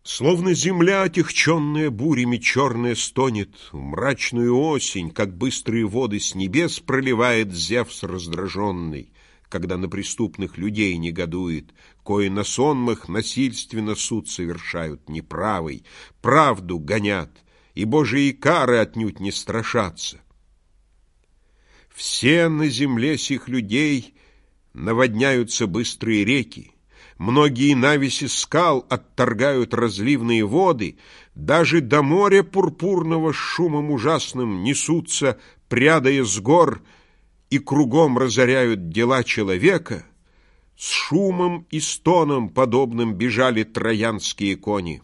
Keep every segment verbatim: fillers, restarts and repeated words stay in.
Словно земля, отягченная бурями, черная стонет в мрачную осень, как быстрые воды с небес проливает Зевс раздраженный, когда на преступных людей негодует, кои на сонмах насильственно суд совершают неправый, правду гонят, и Божьи кары отнюдь не страшатся. Все на земле сих людей наводняются быстрые реки, многие навеси скал отторгают разливные воды, даже до моря пурпурного с шумом ужасным несутся, прядая с гор, и кругом разоряют дела человека. С шумом и стоном подобным бежали троянские кони.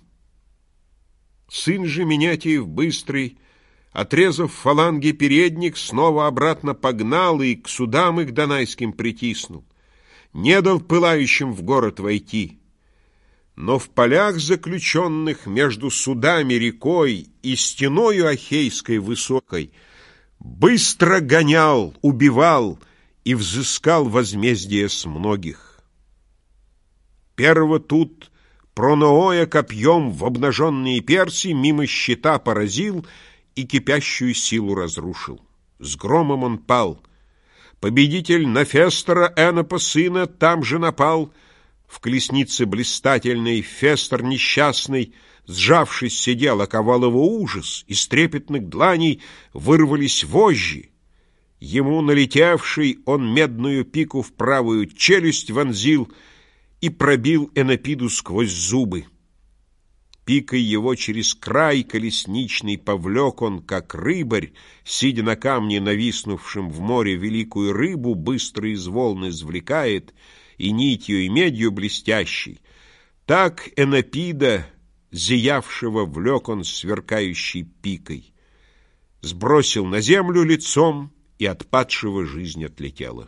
Сын же Менятиев быстрый, отрезав фаланги передних, снова обратно погнал и к судам их донайским притиснул. Не дал пылающим в город войти. Но в полях заключенных между судами рекой и стеною Ахейской высокой быстро гонял, убивал и взыскал возмездие с многих. Первого тут Пронооя копьем в обнаженные перси мимо щита поразил и кипящую силу разрушил. С громом он пал. Победитель на Фестора, Энопа сына, там же напал. В колеснице блистательной Фестор несчастный, сжавшись, сидел, оковал его ужас, из трепетных дланей вырвались вожжи. Ему налетевший, он медную пику в правую челюсть вонзил и пробил Энопиду сквозь зубы. Пикой его через край колесничный повлек он, как рыбарь, сидя на камне, нависнувшем в море, великую рыбу быстро из волн извлекает, и нитью, и медью блестящей. Так Энопида, зиявшего, влек он сверкающей пикой. Сбросил на землю лицом, и от падшего жизнь отлетела.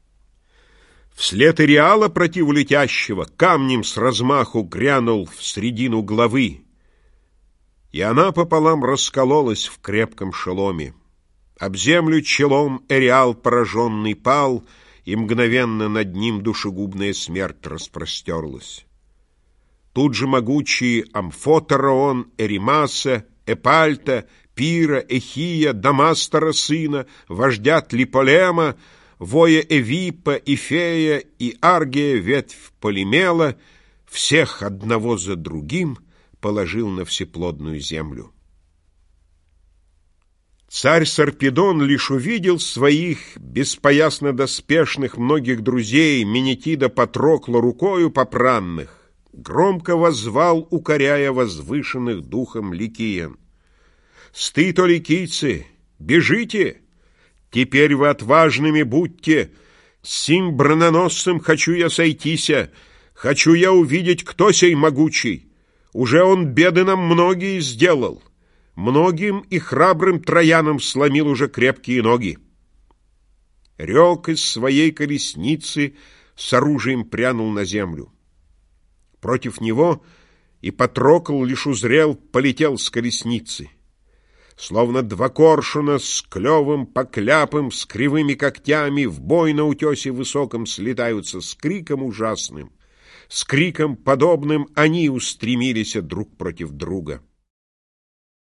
Вслед Иреала противолетящего камнем с размаху грянул в средину головы, и она пополам раскололась в крепком шеломе. Об землю челом Иреал пораженный пал, и мгновенно над ним душегубная смерть распростерлась. Тут же могучие Амфотараон, Эримаса, Эпальта, Пира, Эхия, Дамастора сына, вождя Тлиполема, воя Эвипа, Ифея и Аргия, ветвь Полимела, всех одного за другим положил на всеплодную землю. Царь Сарпедон лишь увидел своих беспоясно-доспешных многих друзей, Менетида Патрокла рукою попранных, громко воззвал, укоряя возвышенных духом ликиян: «Стыд, о ликийцы, бежите! Теперь вы отважными будьте, с сим брононосцем хочу я сойтися, хочу я увидеть, кто сей могучий. Уже он беды нам многие сделал, многим и храбрым троянам сломил уже крепкие ноги». Рек из своей колесницы с оружием прянул на землю. Против него и Патрокл лишь узрел, полетел с колесницы. Словно два коршуна с клевым покляпом, с кривыми когтями в бой на утесе высоком слетаются с криком ужасным. С криком подобным они устремились друг против друга.